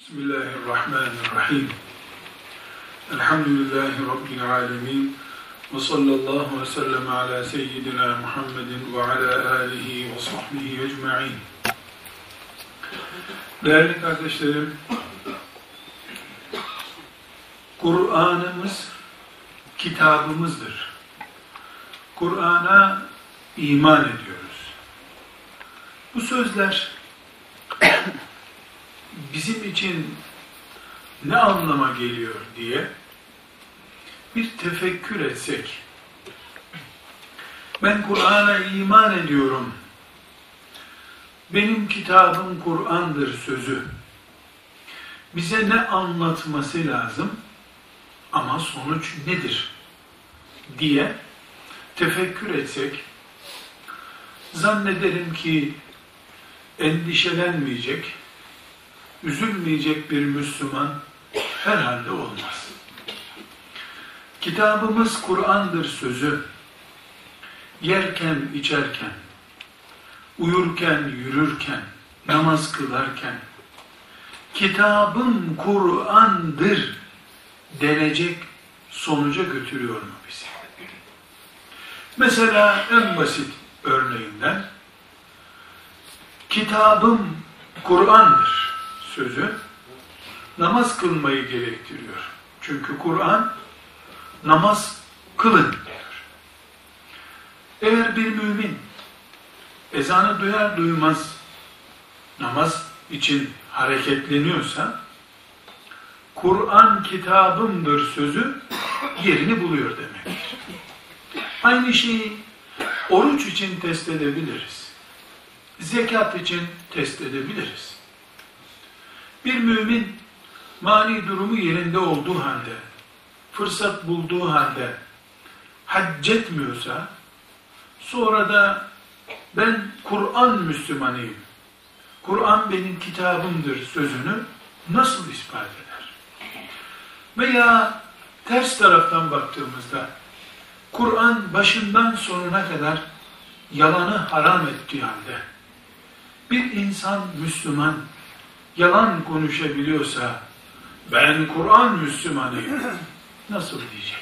Bismillahirrahmanirrahim. Elhamdülillahi Rabbil alemin. Ve sallallahu ve sellem ala seyyidina Muhammedin ve ala alihi ve sahbihi ecma'in. Değerli kardeşlerim, Kur'an'ımız kitabımızdır. Kur'an'a iman ediyoruz. Bu sözler bizim için ne anlama geliyor diye bir tefekkür etsek, ben Kur'an'a iman ediyorum, benim kitabım Kur'an'dır sözü, bize ne anlatması lazım ama sonuç nedir diye tefekkür etsek, zannederim ki endişelenmeyecek, üzülmeyecek bir Müslüman herhalde olmaz. Kitabımız Kur'an'dır sözü, yerken, içerken, uyurken, yürürken, namaz kılarken, kitabım Kur'an'dır denecek sonuca götürüyor mu bizi? Mesela en basit örneğinden, kitabım Kur'an'dır sözü namaz kılmayı gerektiriyor. Çünkü Kur'an namaz kılın diyor. Eğer bir mümin ezanı duyar duymaz namaz için hareketleniyorsa, Kur'an kitabımdır sözü yerini buluyor demektir. Aynı şeyi oruç için test edebiliriz. Zekat için test edebiliriz. Bir mümin mali durumu yerinde olduğu halde, fırsat bulduğu halde hac etmiyorsa, sonra da ben Kur'an Müslümanıyım, Kur'an benim kitabımdır sözünü nasıl ispat eder? Veya ters taraftan baktığımızda, Kur'an başından sonuna kadar yalanı haram ettiği halde, bir insan Müslüman yalan konuşabiliyorsa, ben Kur'an Müslümanıyım nasıl diyecek?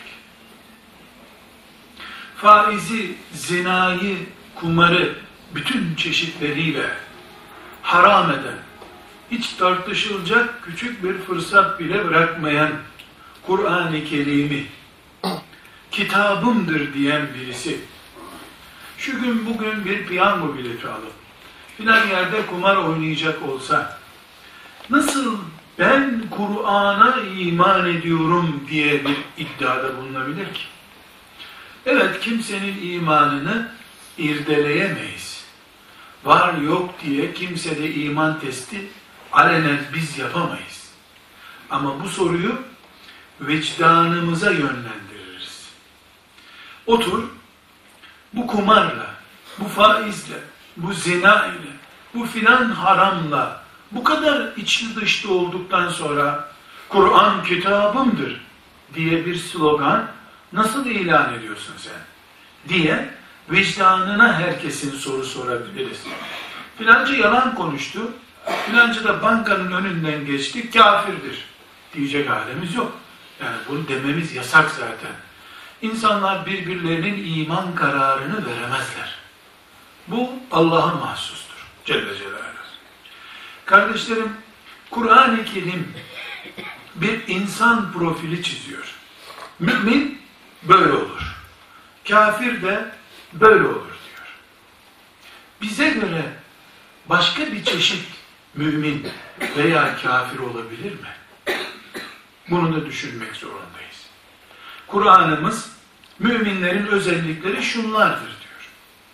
Faizi, zinayı, kumarı bütün çeşitleriyle haram eden, hiç tartışılacak küçük bir fırsat bile bırakmayan Kur'an-ı Kerim'i kitabımdır diyen birisi, şu gün bugün bir piyango bileti alıp filan yerde kumar oynayacak olsa, nasıl ben Kur'an'a iman ediyorum diye bir iddiada bulunabilir ki? Evet, kimsenin imanını irdeleyemeyiz. Var yok diye kimsede iman testi alenen biz yapamayız. Ama bu soruyu vicdanımıza yönlendiririz. Otur, bu kumarla, bu faizle, bu zina ile, bu filan haramla, bu kadar içli dışlı olduktan sonra Kur'an kitabımdır diye bir slogan nasıl ilan ediyorsun sen? Diye vicdanına herkesin soru sorabiliriz. Filanca yalan konuştu, filanca da bankanın önünden geçti, kafirdir diyecek halimiz yok. Yani bunu dememiz yasak zaten. İnsanlar birbirlerinin iman kararını veremezler. Bu Allah'a mahsustur. Celle Celaluhu. Kardeşlerim, Kur'an-ı Kerim bir insan profili çiziyor. Mümin böyle olur. Kafir de böyle olur diyor. Bize göre başka bir çeşit mümin veya kafir olabilir mi? Bunu da düşünmek zorundayız. Kur'an'ımız müminlerin özellikleri şunlardır diyor.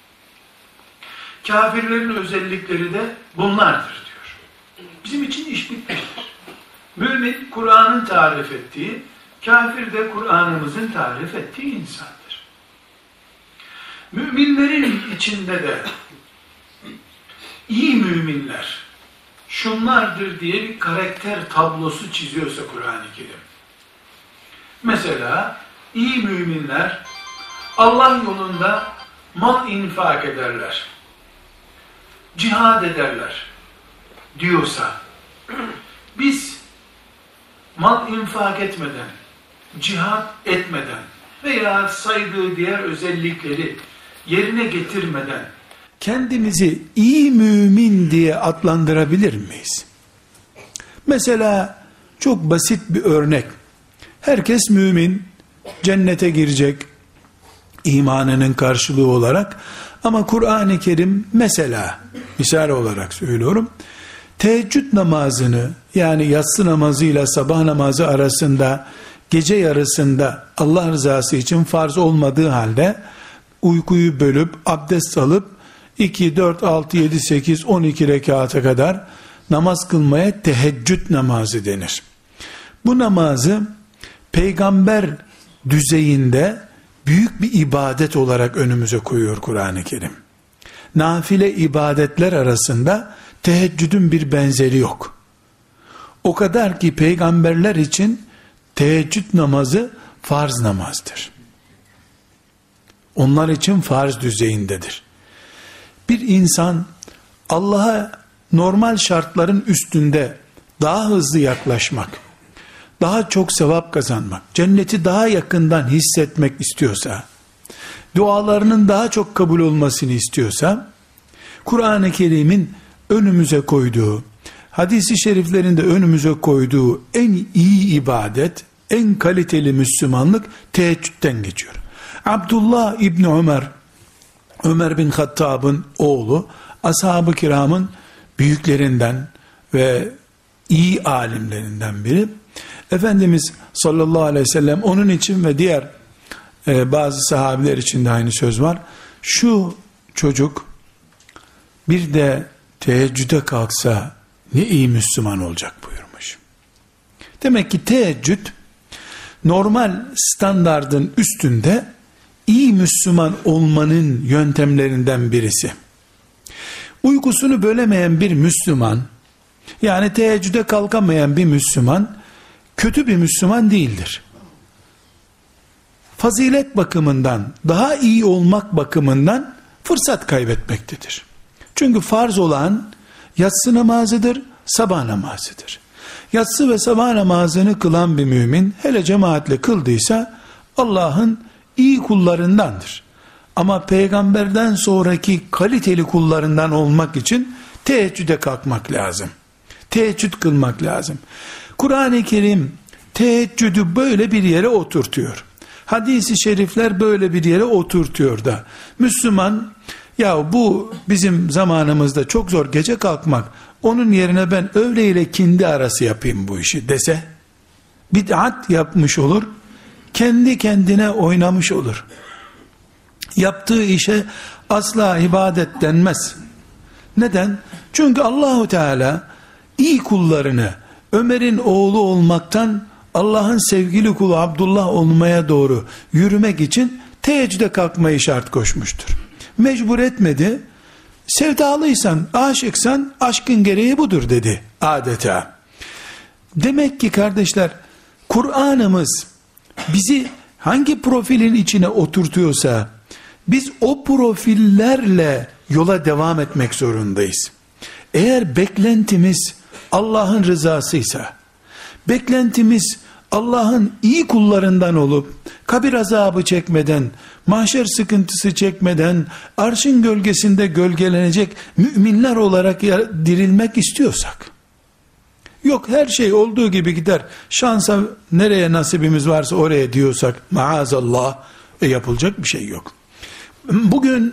Kafirlerin özellikleri de bunlardır diyor. Bizim için iş bitmiştir. Mümin Kur'an'ın tarif ettiği, kafir de Kur'an'ımızın tarif ettiği insandır. Müminlerin içinde de iyi müminler şunlardır diye bir karakter tablosu çiziyorsa Kur'an-ı Kerim. Mesela iyi müminler Allah yolunda mal infak ederler, cihad ederler diyorsa, biz mal infak etmeden, cihat etmeden veya saydığı diğer özellikleri yerine getirmeden kendimizi iyi mümin diye adlandırabilir miyiz? Mesela çok basit bir örnek. Herkes mümin, cennete girecek imanının karşılığı olarak, ama Kur'an-ı Kerim mesela, misal olarak söylüyorum, teheccüd namazını, yani yatsı namazıyla sabah namazı arasında gece yarısında Allah rızası için farz olmadığı halde uykuyu bölüp abdest alıp 2, 4, 6, 7, 8, 12 rekata kadar namaz kılmaya teheccüd namazı denir. Bu namazı peygamber düzeyinde büyük bir ibadet olarak önümüze koyuyor Kur'an-ı Kerim. Nafile ibadetler arasında teheccüdün bir benzeri yok. O kadar ki peygamberler için teheccüd namazı farz namazdır. Onlar için farz düzeyindedir. Bir insan Allah'a normal şartların üstünde daha hızlı yaklaşmak, daha çok sevap kazanmak, cenneti daha yakından hissetmek istiyorsa, dualarının daha çok kabul olmasını istiyorsa, Kur'an-ı Kerim'in önümüze koyduğu, hadis-i şeriflerinde önümüze koyduğu en iyi ibadet, en kaliteli Müslümanlık teheccüden geçiyor. Abdullah İbni Ömer bin Hattab'ın oğlu, ashab-ı kiramın büyüklerinden ve iyi alimlerinden biri. Efendimiz sallallahu aleyhi ve sellem onun için ve diğer bazı sahabiler için de aynı söz var. Şu çocuk bir de teheccüde kalksa ne iyi Müslüman olacak buyurmuş. Demek ki teheccüd normal standardın üstünde iyi Müslüman olmanın yöntemlerinden birisi. Uykusunu bölemeyen bir Müslüman, yani teheccüde kalkamayan bir Müslüman, kötü bir Müslüman değildir. Fazilet bakımından, daha iyi olmak bakımından fırsat kaybetmektedir. Çünkü farz olan yatsı namazıdır, sabah namazıdır. Yatsı ve sabah namazını kılan bir mümin, hele cemaatle kıldıysa Allah'ın iyi kullarındandır. Ama peygamberden sonraki kaliteli kullarından olmak için teheccüde kalkmak lazım. Teheccüd kılmak lazım. Kur'an-ı Kerim teheccüdü böyle bir yere oturtuyor. Hadis-i şerifler böyle bir yere oturtuyor da Müslüman, ya bu bizim zamanımızda çok zor gece kalkmak, onun yerine ben öğle ile kindi arası yapayım bu işi dese, bid'at yapmış olur, kendi kendine oynamış olur. Yaptığı işe asla ibadet denmez. Neden? Çünkü Allahu Teala iyi kullarını Ömer'in oğlu olmaktan Allah'ın sevgili kulu Abdullah olmaya doğru yürümek için teheccüde kalkmayı şart koşmuştur. Mecbur etmedi. Sevdalıysan, aşıksan aşkın gereği budur dedi adeta. Demek ki kardeşler, Kur'an'ımız bizi hangi profilin içine oturtuyorsa biz o profillerle yola devam etmek zorundayız. Eğer beklentimiz Allah'ın rızasıysa, beklentimiz Allah'ın iyi kullarından olup kabir azabı çekmeden, mahşer sıkıntısı çekmeden arşın gölgesinde gölgelenecek müminler olarak dirilmek istiyorsak, yok her şey olduğu gibi gider, şansa nereye nasibimiz varsa oraya diyorsak, maazallah, yapılacak bir şey yok. Bugün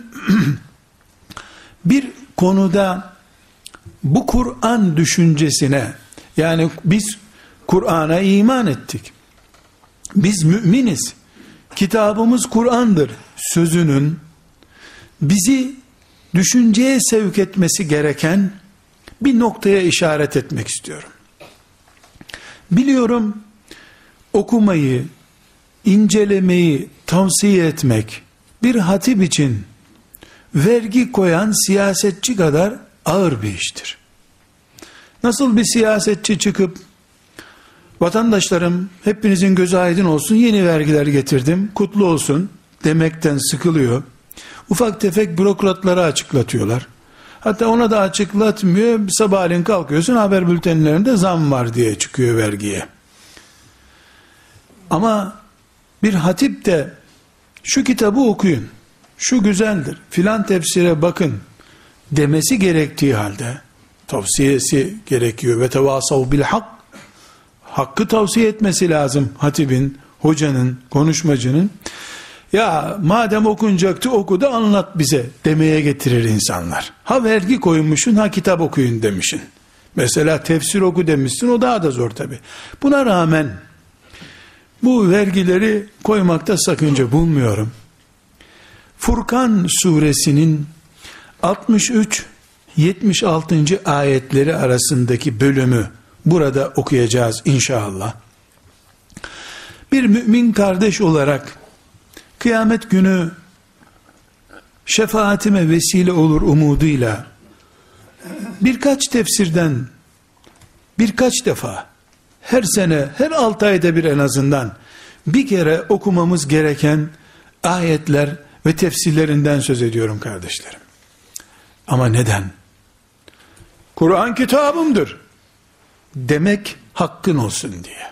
bir konuda bu Kur'an düşüncesine, yani biz Kur'an'a iman ettik, biz müminiz, kitabımız Kur'an'dır sözünün bizi düşünceye sevk etmesi gereken bir noktaya işaret etmek istiyorum. Biliyorum, okumayı, incelemeyi tavsiye etmek bir hatip için vergi koyan siyasetçi kadar ağır bir iştir. Nasıl bir siyasetçi çıkıp vatandaşlarım hepinizin gözü aydın olsun, yeni vergiler getirdim, kutlu olsun demekten sıkılıyor. Ufak tefek bürokratlara açıklatıyorlar. Hatta ona da açıklatmıyor. Sabahleyin kalkıyorsun, haber bültenlerinde zam var diye çıkıyor vergiye. Ama bir hatip de şu kitabı okuyun, şu güzeldir, filan tefsire bakın demesi gerektiği halde, tavsiyesi gerekiyor. Ve tevasav bil hak, hakkı tavsiye etmesi lazım hatibin, hocanın, konuşmacının. Ya madem okunacaktı oku da anlat bize demeye getirir insanlar. Ha vergi koymuşsun, ha kitap okuyun demişsin. Mesela tefsir oku demişsin, o daha da zor tabi. Buna rağmen bu vergileri koymakta sakınca bulmuyorum. Furkan suresinin 63-76. ayetleri arasındaki bölümü burada okuyacağız inşallah. Bir mümin kardeş olarak kıyamet günü şefaatime vesile olur umuduyla birkaç tefsirden birkaç defa, her sene, her 6 ayda bir en azından bir kere okumamız gereken ayetler ve tefsirlerinden söz ediyorum kardeşlerim. Ama neden? Kur'an kitabımdır demek hakkın olsun diye.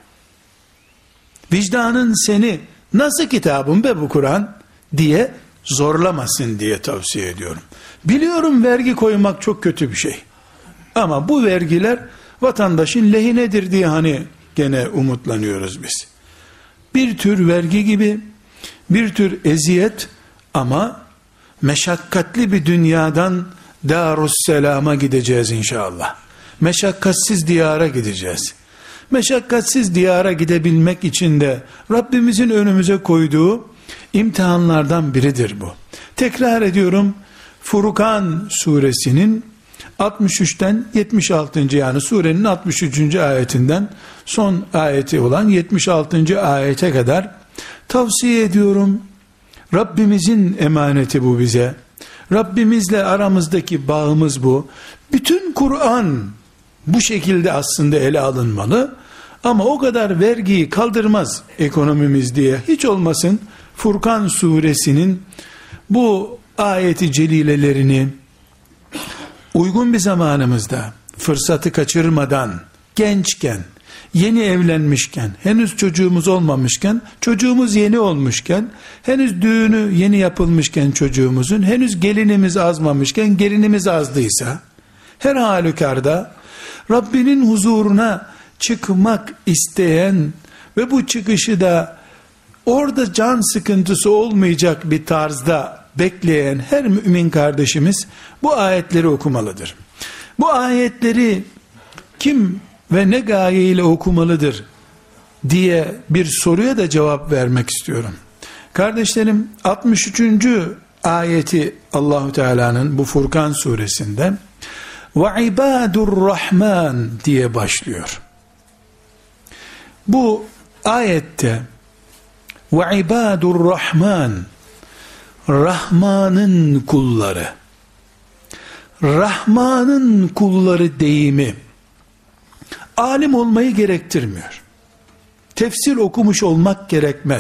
Vicdanın seni nasıl kitabım be bu Kur'an diye zorlamasın diye tavsiye ediyorum. Biliyorum vergi koymak çok kötü bir şey. Ama bu vergiler vatandaşın lehinedir diye hani gene umutlanıyoruz biz. Bir tür vergi gibi, bir tür eziyet ama meşakkatli bir dünyadan Darusselam'a gideceğiz inşallah. Meşakkatsiz diyara gideceğiz. Meşakkatsiz diyara gidebilmek için de Rabbimizin önümüze koyduğu imtihanlardan biridir bu. Tekrar ediyorum, Furkan suresinin 63'ten 76. yani surenin 63. ayetinden son ayeti olan 76. ayete kadar tavsiye ediyorum. Rabbimizin emaneti bu bize. Rabbimizle aramızdaki bağımız bu. Bütün Kur'an bu şekilde aslında ele alınmalı. Ama o kadar vergiyi kaldırmaz ekonomimiz diye hiç olmasın Furkan suresinin bu ayeti celilelerini uygun bir zamanımızda, fırsatı kaçırmadan, gençken, yeni evlenmişken, henüz çocuğumuz olmamışken, çocuğumuz yeni olmuşken, henüz düğünü yeni yapılmışken çocuğumuzun, henüz gelinimiz azmamışken, gelinimiz azdıysa, her halükarda Rabbinin huzuruna çıkmak isteyen ve bu çıkışı da orada can sıkıntısı olmayacak bir tarzda bekleyen her mümin kardeşimiz bu ayetleri okumalıdır. Bu ayetleri kim ve ne gayeyle okumalıdır diye bir soruya da cevap vermek istiyorum. Kardeşlerim, 63. ayeti Allahu Teala'nın bu Furkan suresinde ve ibadur rahman diye başlıyor. Bu ayette ve ibadur rahman, Rahman'ın kulları, Rahman'ın kulları deyimi alim olmayı gerektirmiyor. Tefsir okumuş olmak gerekmez.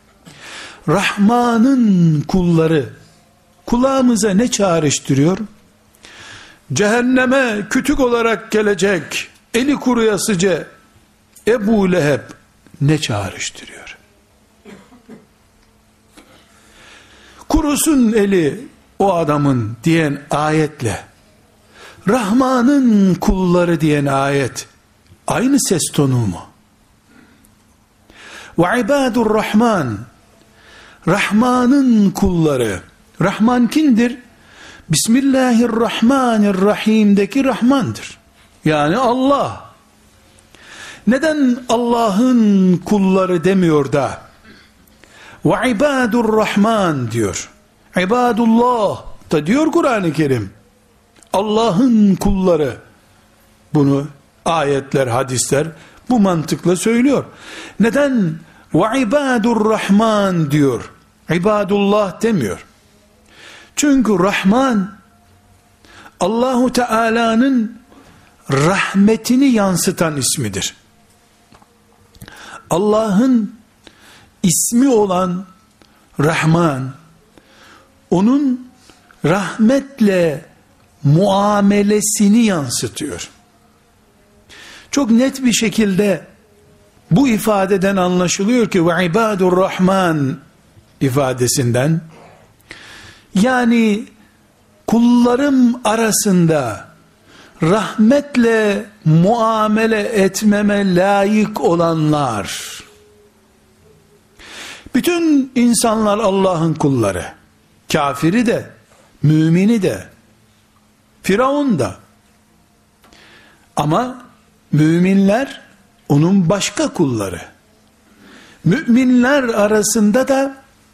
Rahman'ın kulları kulağımıza ne çağrıştırıyor? Cehenneme kütük olarak gelecek eli kuruyasıca Ebu Leheb ne çağrıştırıyor? Kurusun eli o adamın diyen ayetle Rahman'ın kulları diyen ayet aynı ses tonu mu? Ve ibadur rahman, Rahman'ın kulları. Rahman kimdir? Bismillahirrahmanirrahim'deki Rahman'dır. Yani Allah. Neden Allah'ın kulları demiyor da ve ibadur rahman diyor? İbadullah da diyor Kur'an-ı Kerim. Allah'ın kulları. Bunu ayetler, hadisler bu mantıkla söylüyor. Neden ve ibadur rahman diyor? İbadullah demiyor. Çünkü Rahman Allahu Teala'nın rahmetini yansıtan ismidir. Allah'ın ismi olan Rahman, onun rahmetle muamelesini yansıtıyor. Çok net bir şekilde Bu ifadeden anlaşılıyor ki ve ibadur rahman ifadesinden, yani kullarım arasında rahmetle muamele etmeme layık olanlar, bütün insanlar Allah'ın kulları, kafiri de, mümini de, Firavun da, ama müminler onun başka kulları. Müminler arasında da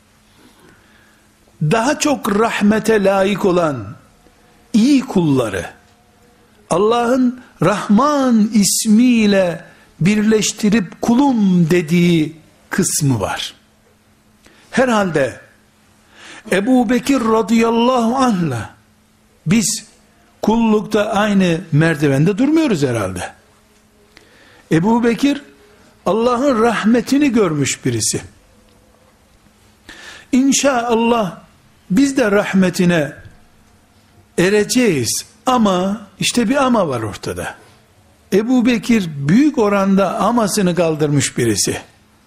daha çok rahmete layık olan iyi kulları, Allah'ın Rahman ismiyle birleştirip kulum dediği kısmı var. Herhalde Ebu Bekir radıyallahu anh'la biz kullukta aynı merdivende durmuyoruz herhalde. Ebu Bekir Allah'ın rahmetini görmüş birisi. İnşallah biz de rahmetine ereceğiz, ama işte bir ama var ortada. Ebu Bekir büyük oranda amasını kaldırmış birisi.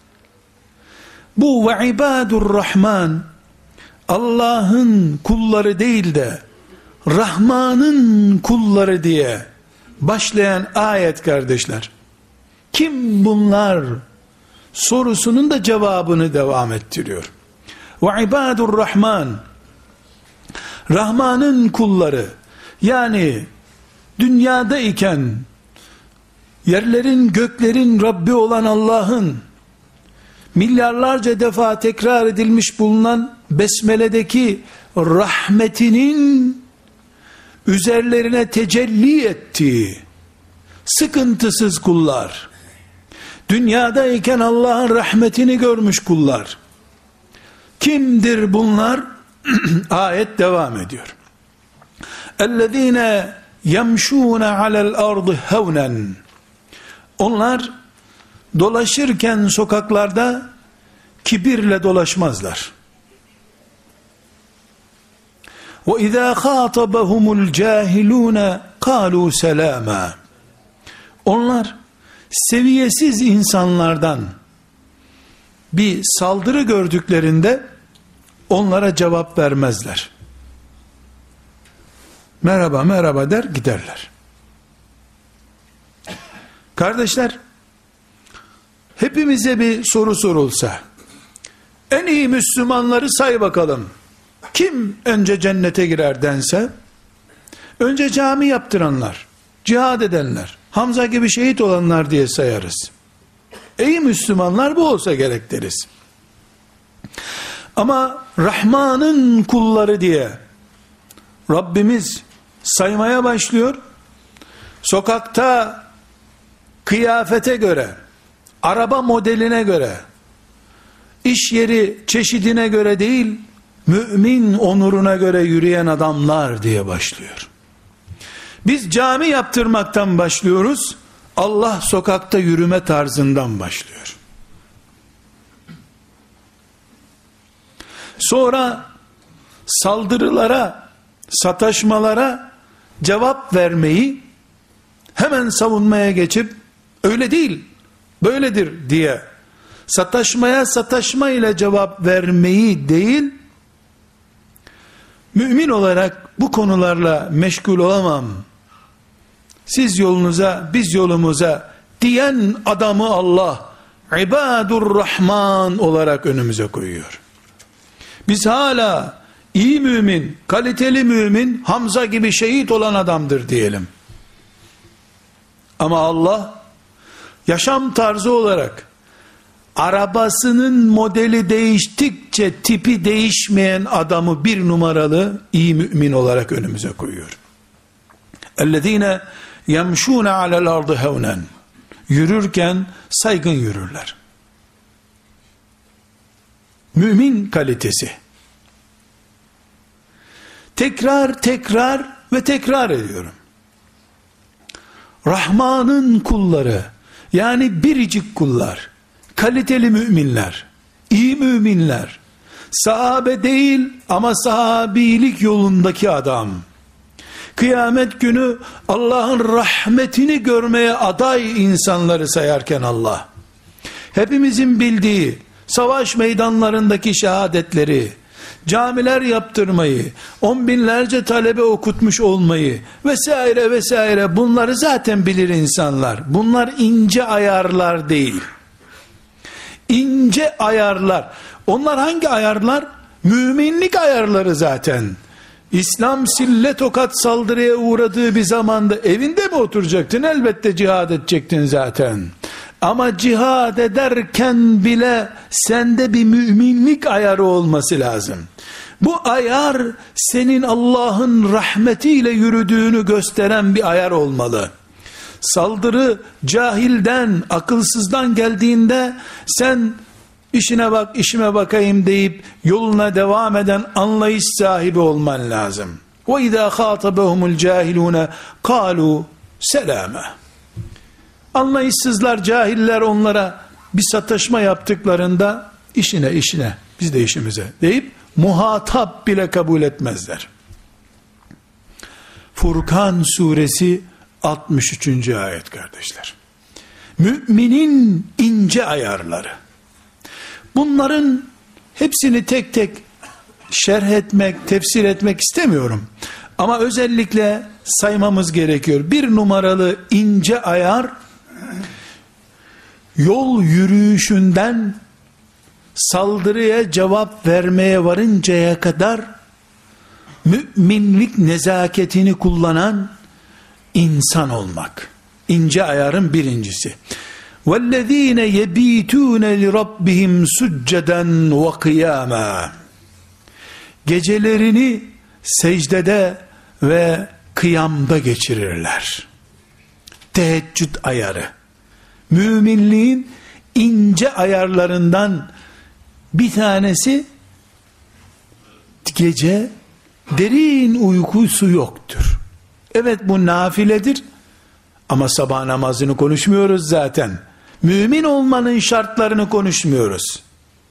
Bu ve ibadur rahman, Allah'ın kulları değil de Rahman'ın kulları diye başlayan ayet kardeşler, kim bunlar sorusunun da cevabını devam ettiriyor. Ve ibadur rahman, Rahman'ın kulları, yani dünyadayken yerlerin göklerin Rabbi olan Allah'ın milyarlarca defa tekrar edilmiş bulunan Besmele'deki rahmetinin üzerlerine tecelli ettiği sıkıntısız kullar, dünyadayken Allah'ın rahmetini görmüş kullar. Kimdir bunlar? Ayet devam ediyor. اَلَّذ۪ينَ يَمْشُونَ عَلَى الْأَرْضِ هَوْنًا. Onlar dolaşırken sokaklarda kibirle dolaşmazlar. وَاِذَا خَاطَبَهُمُ الْجَاهِلُونَ قَالُوا سَلَامًا. Onlar seviyesiz insanlardan bir saldırı gördüklerinde onlara cevap vermezler. Merhaba merhaba der giderler. Kardeşler, hepimize bir soru sorulsa, en iyi Müslümanları say bakalım, kim önce cennete girer dense, önce cami yaptıranlar, cihad edenler, Hamza gibi şehit olanlar diye sayarız. İyi Müslümanlar bu olsa gerek deriz. Ama Rahman'ın kulları diye Rabbimiz saymaya başlıyor. Sokakta kıyafete göre, araba modeline göre, iş yeri çeşidine göre değil, mümin onuruna göre yürüyen adamlar diye başlıyor. Biz cami yaptırmaktan başlıyoruz, Allah sokakta yürüme tarzından başlıyor. Sonra saldırılara, sataşmalara cevap vermeyi, hemen savunmaya geçip öyle değil, böyledir diye sataşmaya sataşma ile cevap vermeyi değil, mümin olarak bu konularla meşgul olamam, siz yolunuza biz yolumuza diyen adamı Allah ibadur rahman olarak önümüze koyuyor. Biz hala iyi mümin, kaliteli mümin, Hamza gibi şehit olan adamdır diyelim. Ama Allah yaşam tarzı olarak arabasının modeli değiştikçe tipi değişmeyen adamı bir numaralı iyi mümin olarak önümüze koyuyor. اَلَّذ۪ينَ يَمْشُونَ عَلَى الْاَرْضِ هَوْنًا. Yürürken saygın yürürler. Mümin kalitesi. Tekrar ve tekrar ediyorum. Rahman'ın kulları, yani biricik kullar, kaliteli müminler, iyi müminler, sahabe değil ama sahabilik yolundaki adam, kıyamet günü Allah'ın rahmetini görmeye aday insanları sayarken Allah, hepimizin bildiği savaş meydanlarındaki şehadetleri, camiler yaptırmayı, on binlerce talebe okutmuş olmayı vesaire vesaire, bunları zaten bilir insanlar. Bunlar ince ayarlar değil. İnce ayarlar. Onlar hangi ayarlar? Müminlik ayarları zaten. İslam sille tokat saldırıya uğradığı bir zamanda evinde mi oturacaktın? Elbette cihad edecektin zaten. Ama cihad ederken bile sende bir müminlik ayarı olması lazım. Bu ayar senin Allah'ın rahmetiyle yürüdüğünü gösteren bir ayar olmalı. Saldırı cahilden, akılsızdan geldiğinde sen işine bak, işime bakayım deyip yoluna devam eden anlayış sahibi olman lazım. وَاِذَا خَاطَبَهُمُ الْجَاهِلُونَ قَالُوا سَلَامًا. Anlayışsızlar, cahiller onlara bir sataşma yaptıklarında işine, biz de işimize deyip muhatap bile kabul etmezler. Furkan suresi 63. ayet kardeşler. Müminin ince ayarları. Bunların hepsini tek tek şerh etmek, tefsir etmek istemiyorum. Ama özellikle saymamız gerekiyor. Bir numaralı ince ayar, yol yürüyüşünden saldırıya cevap vermeye varıncaya kadar müminlik nezaketini kullanan insan olmak. İnce ayarın birincisi. وَالَّذ۪ينَ يَب۪يتُونَ لِرَبِّهِمْ سُجَّدًا وَقِيَامًا. Gecelerini secdede ve kıyamda geçirirler. Teheccüd ayarı. Müminliğin ince ayarlarından bir tanesi, gece derin uykusu yoktur. Evet, bu nafiledir ama sabah namazını konuşmuyoruz zaten. Mümin olmanın şartlarını konuşmuyoruz.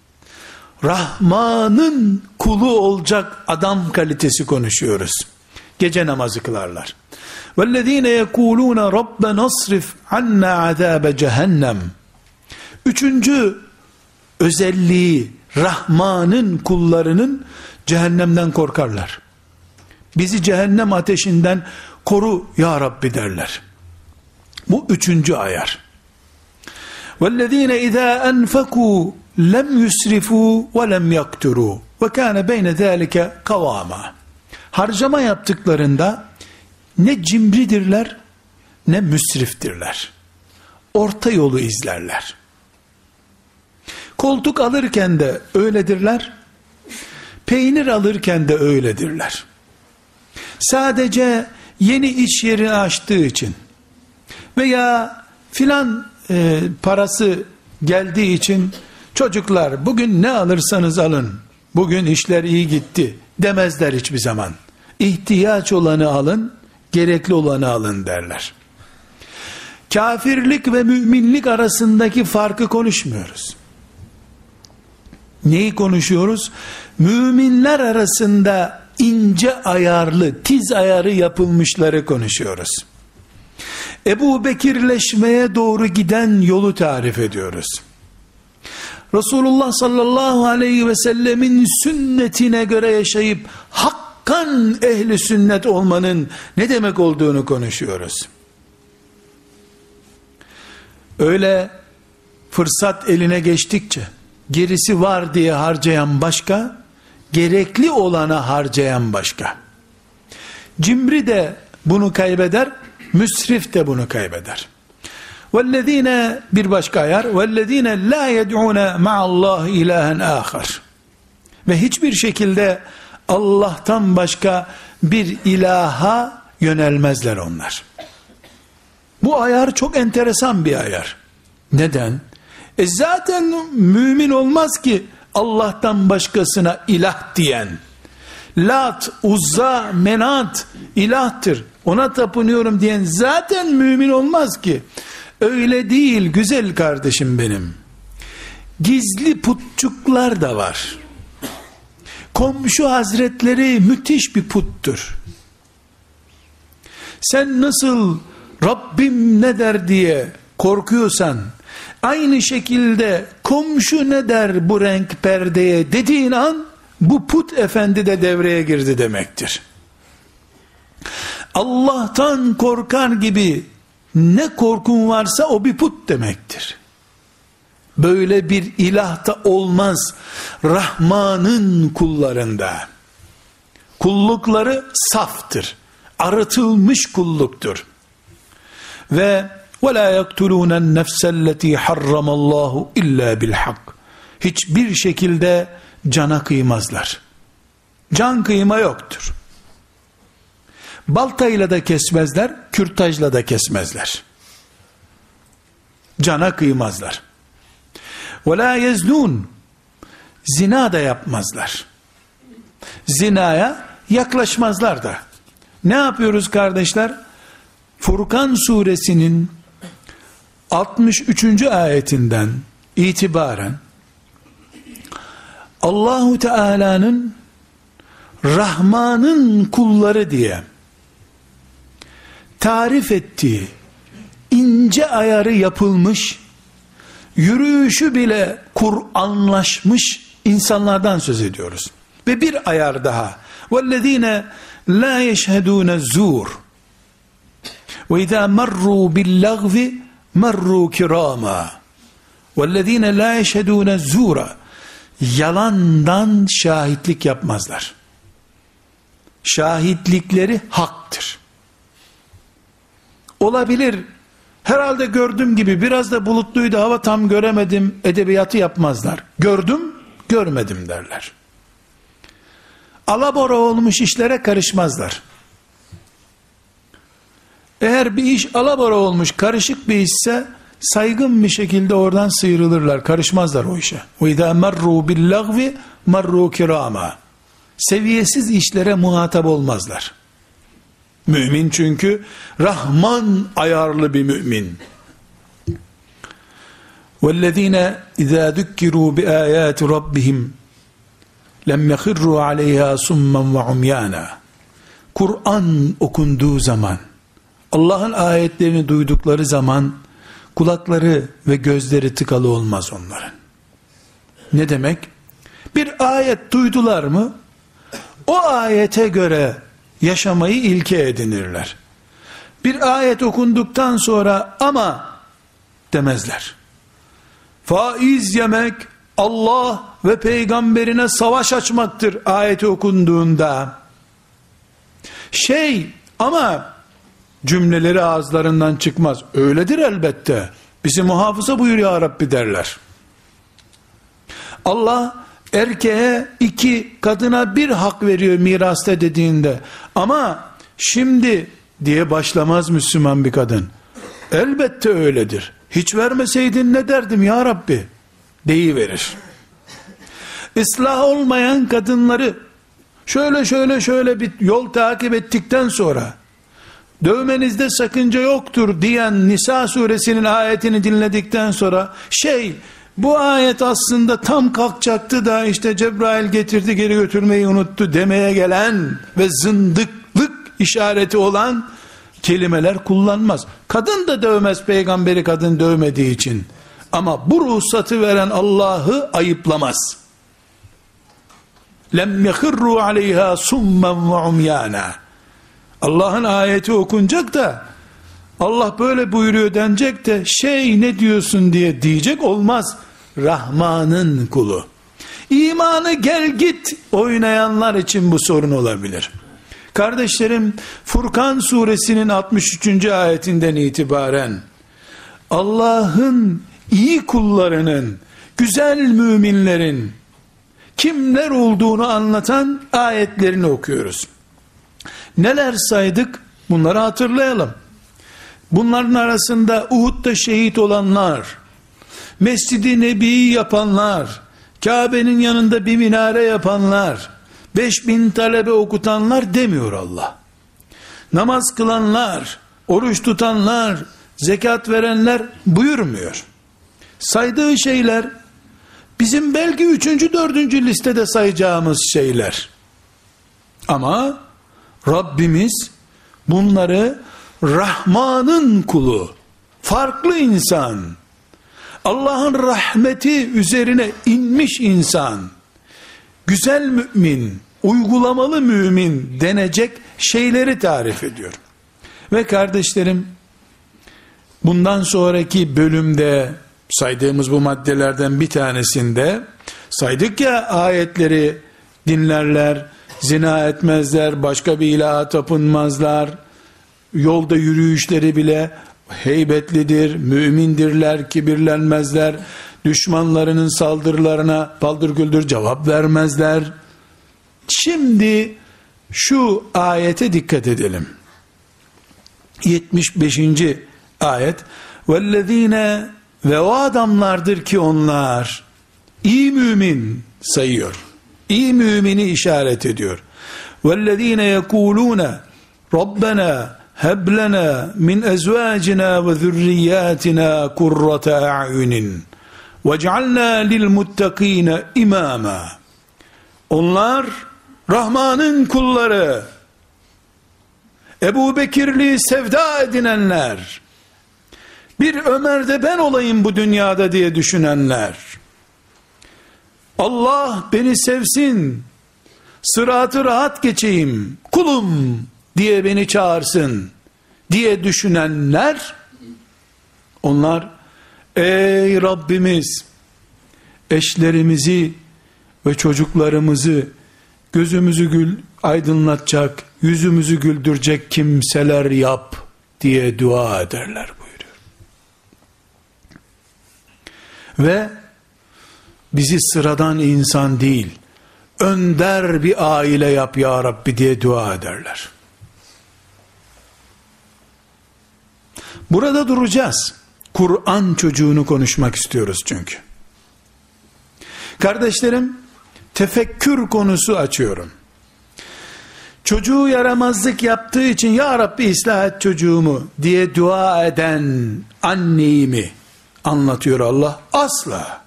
Rahman'ın kulu olacak adam kalitesi konuşuyoruz. Gece namazı kılarlar. وَالَّذ۪ينَ يَقُولُونَ رَبَّنَا اصْرِفْ عَنَّا عَذَابَ cehennem. Üçüncü özelliği, Rahman'ın kullarının cehennemden korkarlar. Bizi cehennem ateşinden koru ya Rabbi derler. Bu üçüncü ayar. وَالَّذ۪ينَ اِذَا أَنْفَكُوا لَمْ يُسْرِفُوا وَلَمْ يَقْتُرُوا وَكَانَ بَيْنَ ذَٰلِكَ قَوَامًا. Harcama yaptıklarında ne cimridirler ne müsriftirler. Orta yolu izlerler. Koltuk alırken de öyledirler. Peynir alırken de öyledirler. Sadece yeni iş yeri açtığı için veya filan parası geldiği için çocuklar bugün ne alırsanız alın, bugün işler iyi gitti demezler hiçbir zaman. İhtiyaç olanı alın, gerekli olanı alın derler. Kafirlik ve müminlik arasındaki farkı konuşmuyoruz. Neyi konuşuyoruz? Müminler arasında ince ayarlı, tiz ayarı yapılmışları konuşuyoruz. Ebu Bekirleşmeye doğru giden yolu tarif ediyoruz. Resulullah sallallahu aleyhi ve sellemin sünnetine göre yaşayıp hakkan ehli sünnet olmanın ne demek olduğunu konuşuyoruz. Öyle fırsat eline geçtikçe gerisi var diye harcayan başka, gerekli olana harcayan başka. Cimri de bunu kaybeder, müsrif de bunu kaybeder. وَالَّذ۪ينَ bir başka ayar, وَالَّذ۪ينَ لَا يَدْعُونَ مَعَ اللّٰهِ اِلٰهًا آخَرٍ. Ve hiçbir şekilde Allah'tan başka bir ilaha yönelmezler onlar. Bu ayar çok enteresan bir ayar. Neden? Zaten mümin olmaz ki Allah'tan başkasına ilah diyen. Lat, Uzza, Menat ilahtır, ona tapınıyorum diyen zaten mümin olmaz ki. Öyle değil güzel kardeşim benim. Gizli putçuklar da var. Komşu hazretleri müthiş bir puttur. Sen nasıl Rabbim ne der diye korkuyorsan, Aynı şekilde komşu ne der bu renk perdeye dediğin an, bu put efendi de devreye girdi demektir. Allah'tan korkar gibi ne korkun varsa o bir put demektir. Böyle bir ilah da olmaz Rahman'ın kullarında. Kullukları saftır, arıtılmış kulluktur. Ve وَلَا يَقْتُلُونَ النَّفْسَ الَّتِي حَرَّمَ اللّٰهُ اِلَّا بِالْحَقِّ. Hiçbir şekilde cana kıymazlar. Can kıyma yoktur. Baltayla da kesmezler, kürtajla da kesmezler. Cana kıymazlar. وَلَا يَزْنُونَ. Zina da yapmazlar. Zinaya yaklaşmazlar da. Ne yapıyoruz kardeşler? Furkan suresinin 63. ayetinden itibaren Allahu Teala'nın Rahman'ın kulları diye tarif ettiği ince ayarı yapılmış, yürüyüşü bile Kur'anlaşmış insanlardan söz ediyoruz. Ve bir ayar daha. وَالَّذ۪ينَ لَا يَشْهَدُونَ الزُّورِ وَاِذَا مَرُّوا بِاللَّغْوِ مَرُّوا كِرَامًا وَالَّذ۪ينَ لَا يَشْهَدُونَ الزُّورَ. Yalandan şahitlik yapmazlar. Şahitlikleri haktır. Olabilir, herhalde gördüm gibi, biraz da bulutluydu hava, tam göremedim edebiyatı yapmazlar. Gördüm, görmedim derler. Alabora olmuş işlere karışmazlar. Eğer bir iş alabora olmuş, karışık bir işse saygın bir şekilde oradan sıyrılırlar, karışmazlar o işe. وَاِذَا مَرُّوا بِاللَّغْوِ مَرُّوا كِرَامًا. Seviyesiz işlere muhatap olmazlar. Mümin çünkü Rahman ayarlı bir mümin. وَالَّذ۪ينَ اِذَا ذُكِّرُوا بِآيَاتِ رَبِّهِمْ لَمْ يَخِرُّوا عَلَيْهَا سُمًّا وَعُمْيَانًا. Kur'an okunduğu zaman, Allah'ın ayetlerini duydukları zaman kulakları ve gözleri tıkalı olmaz onların. Ne demek? Bir ayet duydular mı, o ayete göre yaşamayı ilke edinirler. Bir ayet okunduktan sonra ama demezler. Faiz yemek Allah ve peygamberine savaş açmaktır ayeti okunduğunda. Ama cümleleri ağızlarından çıkmaz. Öyledir elbette. Bizi muhafaza buyur ya Rabbi derler. Allah erkeğe 2, kadına 1 hak veriyor mirasta dediğinde, ama şimdi diye başlamaz Müslüman bir kadın. Elbette öyledir. Hiç vermeseydin ne derdim ya Rabbi deyiverir. İslah olmayan kadınları şöyle bir yol takip ettikten sonra dövmenizde sakınca yoktur diyen Nisa suresinin ayetini dinledikten sonra bu ayet aslında tam kalkacaktı da işte Cebrail getirdi geri götürmeyi unuttu demeye gelen ve zındıklık işareti olan kelimeler kullanmaz. Kadın da dövmez peygamberi, kadın dövmediği için. Ama bu ruhsatı veren Allah'ı ayıplamaz. Lem yehirru aleyha summen ve umyana. Allah'ın ayeti okunacak da Allah böyle buyuruyor denecek de ne diyorsun diye diyecek olmaz. Rahman'ın kulu. İmanı gel git oynayanlar için bu sorun olabilir. Kardeşlerim, Furkan suresinin 63. ayetinden itibaren Allah'ın iyi kullarının, güzel müminlerin kimler olduğunu anlatan ayetlerini okuyoruz. Neler saydık? Bunları hatırlayalım. Bunların arasında Uhud'da şehit olanlar, Mescid-i Nebi'yi yapanlar, Kabe'nin yanında bir minare yapanlar, 5000 talebe okutanlar demiyor Allah. Namaz kılanlar, oruç tutanlar, zekat verenler buyurmuyor. Saydığı şeyler bizim belki 3. 4. listede sayacağımız şeyler. Ama Rabbimiz bunları Rahman'ın kulu, farklı insan, Allah'ın rahmeti üzerine inmiş insan, güzel mümin, uygulamalı mümin denecek şeyleri tarif ediyor. Ve kardeşlerim, bundan sonraki bölümde saydığımız bu maddelerden bir tanesinde saydık ya, ayetleri dinlerler, zina etmezler, başka bir ilaha tapınmazlar, yolda yürüyüşleri bile heybetlidir, mümindirler, kibirlenmezler, düşmanlarının saldırılarına paldır güldür cevap vermezler. Şimdi şu ayete dikkat edelim. 75. ayet. Vellezine, ve o adamlardır ki onlar iyi mümin sayıyor. İyi mümini işaret ediyor. Vellezine yekulune Rabbena heb lena min ezvacina ve zürriyatina kurrate a'yunin vec'alna lil muttakine imama. Onlar Rahman'ın kulları, Ebu Bekirli sevda edinenler, bir Ömer de ben olayım bu dünyada diye düşünenler, Allah beni sevsin, sıratı rahat geçeyim, kulum diye beni çağırsın diye düşünenler, onlar ey Rabbimiz eşlerimizi ve çocuklarımızı gözümüzü aydınlatacak, yüzümüzü güldürecek kimseler yap diye dua ederler buyuruyor. Ve bizi sıradan insan değil, önder bir aile yap ya Rabbi diye dua ederler. Burada duracağız. Kur'an çocuğunu konuşmak istiyoruz çünkü. Kardeşlerim, tefekkür konusu açıyorum. Çocuğu yaramazlık yaptığı için ya Rabbi ıslah et çocuğumu diye dua eden anneyi mi anlatıyor Allah? Asla.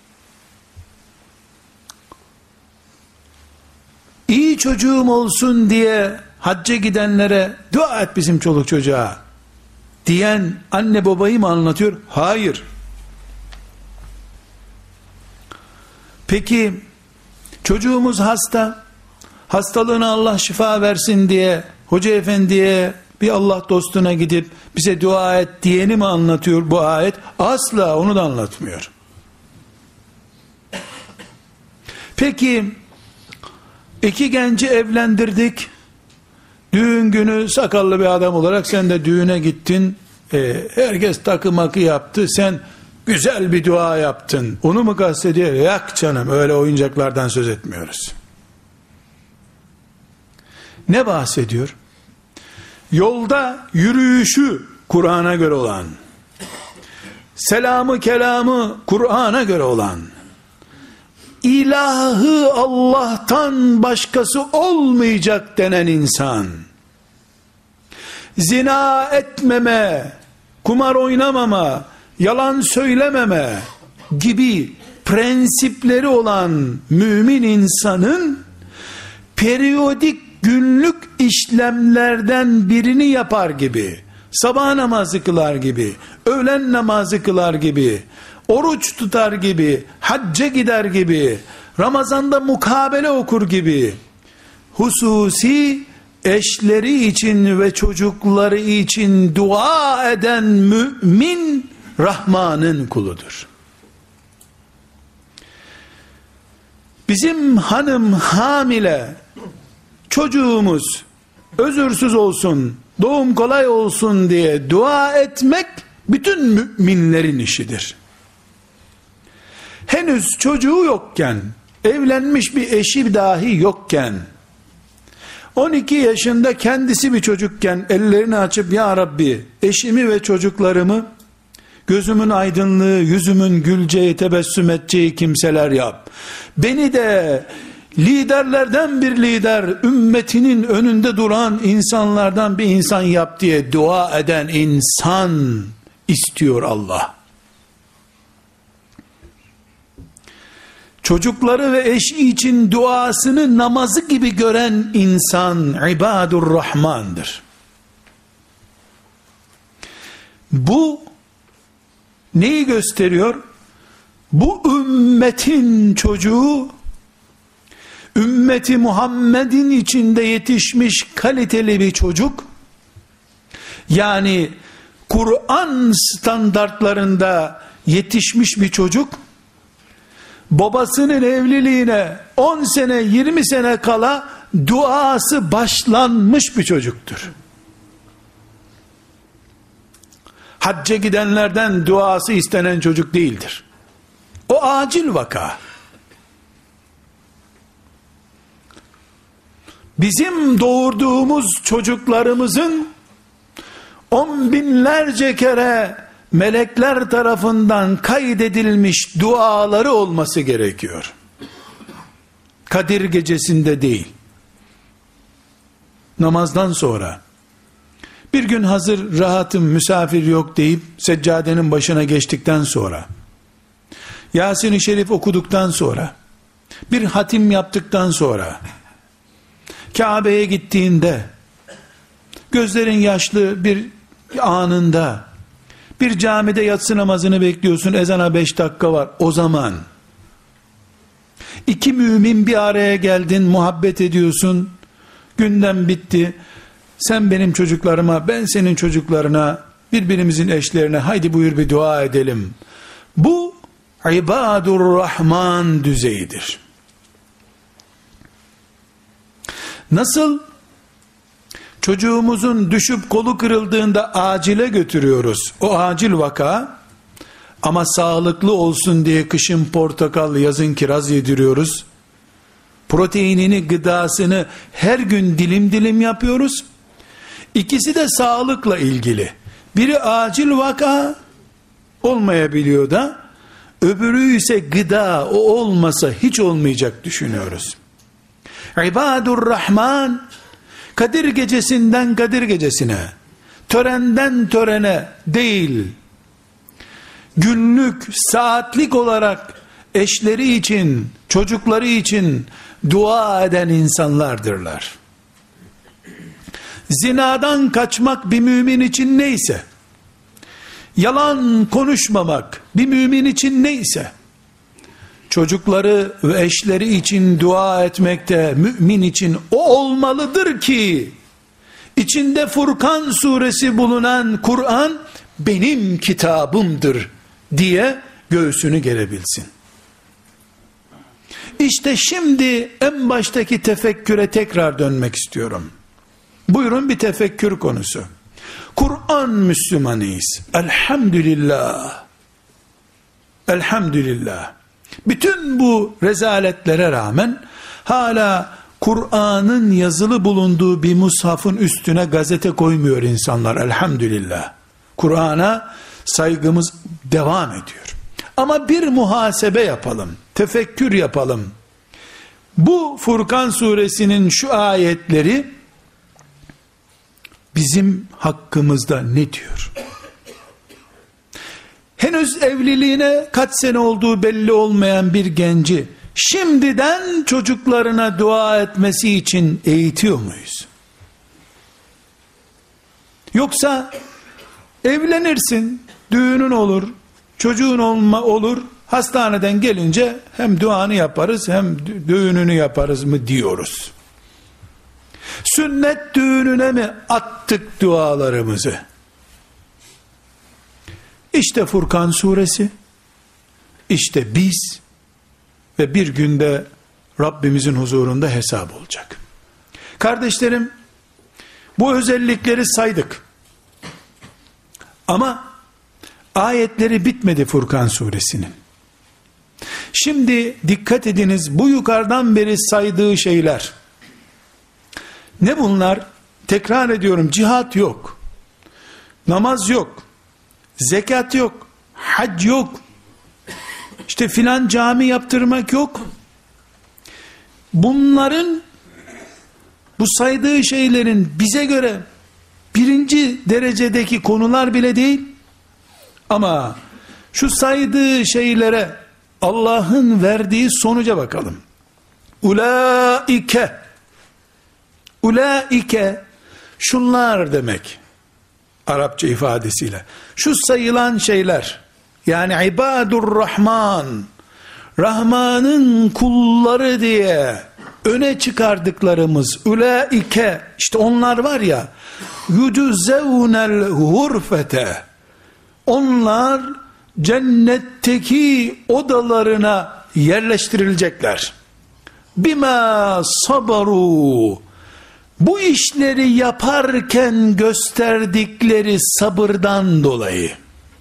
İyi çocuğum olsun diye hacca gidenlere dua et bizim çoluk çocuğa diyen anne babayı mı anlatıyor? Hayır. Peki çocuğumuz hasta, hastalığına Allah şifa versin diye hoca efendiye, bir Allah dostuna gidip bize dua et diyeni mi anlatıyor bu ayet? Asla, onu da anlatmıyor. Peki iki genci evlendirdik, düğün günü sakallı bir adam olarak sen de düğüne gittin, herkes takı makı yaptı, sen güzel bir dua yaptın, onu mu kastediyor? Yak canım, öyle oyuncaklardan söz etmiyoruz. Ne bahsediyor? Yolda yürüyüşü Kur'an'a göre olan, selamı kelamı Kur'an'a göre olan, ilahı Allah'tan başkası olmayacak denen insan, zina etmeme, kumar oynamama, yalan söylememe gibi prensipleri olan mümin insanın periyodik günlük işlemlerden birini yapar gibi, sabah namazı kılar gibi, öğlen namazı kılar gibi, oruç tutar gibi, hacca gider gibi, Ramazan'da mukabele okur gibi, hususi eşleri için ve çocukları için dua eden mümin Rahman'ın kuludur. Bizim hanım hamile, çocuğumuz özürsüz olsun, doğum kolay olsun diye dua etmek bütün müminlerin işidir. Henüz çocuğu yokken, evlenmiş bir eşi dahi yokken, 12 yaşında kendisi bir çocukken ellerini açıp ya Rabbi eşimi ve çocuklarımı gözümün aydınlığı, yüzümün güleceği, tebessüm edeceği kimseler yap, beni de liderlerden bir lider, ümmetinin önünde duran insanlardan bir insan yap diye dua eden insan istiyor Allah. Çocukları ve eşi için duasını namazı gibi gören insan ibadur Rahman'dır. Bu neyi gösteriyor? bu ümmetin çocuğu, ümmeti Muhammed'in içinde yetişmiş kaliteli bir çocuk, yani Kur'an standartlarında yetişmiş bir çocuk, babasının evliliğine 10 sene 20 sene kala duası başlanmış bir çocuktur. Hacca gidenlerden duası istenen çocuk değildir. O acil vaka. Bizim doğurduğumuz çocuklarımızın 10 binlerce kere melekler tarafından kaydedilmiş duaları olması gerekiyor. Kadir gecesinde değil. Namazdan sonra, bir gün hazır rahatım, misafir yok deyip seccadenin başına geçtikten sonra, Yasin-i Şerif okuduktan sonra, bir hatim yaptıktan sonra, Kabe'ye gittiğinde, gözlerin yaşlı bir anında, bir camide yatsı namazını bekliyorsun, ezana 5 dakika var, o zaman, iki mümin bir araya geldin, muhabbet ediyorsun, gündem bitti, sen benim çocuklarıma, ben senin çocuklarına, birbirimizin eşlerine, haydi buyur bir dua edelim. Bu, ibadur Rahman düzeyidir. Nasıl çocuğumuzun düşüp kolu kırıldığında acile götürüyoruz, o acil vaka, ama sağlıklı olsun diye kışın portakal, yazın kiraz yediriyoruz, proteinini, gıdasını her gün dilim dilim yapıyoruz. İkisi de sağlıkla ilgili. Biri acil vaka olmayabiliyor da, öbürü ise gıda, o olmasa hiç olmayacak düşünüyoruz. İbadur Rahman, Kadir gecesinden Kadir gecesine, törenden törene değil, günlük, saatlik olarak eşleri için, çocukları için dua eden insanlardırlar. Zinadan kaçmak bir mümin için neyse, yalan konuşmamak bir mümin için neyse, çocukları ve eşleri için dua etmek de mümin için o olmalıdır ki, içinde Furkan suresi bulunan Kur'an benim kitabımdır diye göğsünü gerebilsin. İşte şimdi en baştaki tefekküre tekrar dönmek istiyorum. Buyurun, bir tefekkür konusu. Kur'an Müslümanıyız. Elhamdülillah. Elhamdülillah. Bütün bu rezaletlere rağmen hala Kur'an'ın yazılı bulunduğu bir mushafın üstüne gazete koymuyor insanlar, elhamdülillah. Kur'an'a saygımız devam ediyor. Ama bir muhasebe yapalım, tefekkür yapalım. Bu Furkan suresinin şu ayetleri bizim hakkımızda ne diyor? Henüz evliliğine kaç sene olduğu belli olmayan bir genci şimdiden çocuklarına dua etmesi için eğitiyor muyuz? Yoksa evlenirsin, düğünün olur, çocuğun olur, hastaneden gelince hem duanı yaparız hem düğününü yaparız mı diyoruz? Sünnet düğününe mi attık dualarımızı? İşte Furkan suresi, işte biz ve bir günde Rabbimizin huzurunda hesap olacak. Kardeşlerim, bu özellikleri saydık. Ama ayetleri bitmedi Furkan suresinin. Şimdi dikkat ediniz, bu yukarıdan beri saydığı şeyler. Ne bunlar? Tekrar ediyorum, cihat yok. Namaz yok. Zekat yok. Hac yok. İşte filan cami yaptırmak yok. Bunların, bu saydığı şeylerin bize göre birinci derecedeki konular bile değil. Ama şu saydığı şeylere Allah'ın verdiği sonuca bakalım. Ulaike şunlar demek, Arapça ifadesiyle. Şu sayılan şeyler, yani ibadur rahman, Rahman'ın kulları diye öne çıkardıklarımız, ulaike, işte onlar var ya, yuczevnel hurfete, onlar cennetteki odalarına yerleştirilecekler. Bima sabaru, bu işleri yaparken gösterdikleri sabırdan dolayı.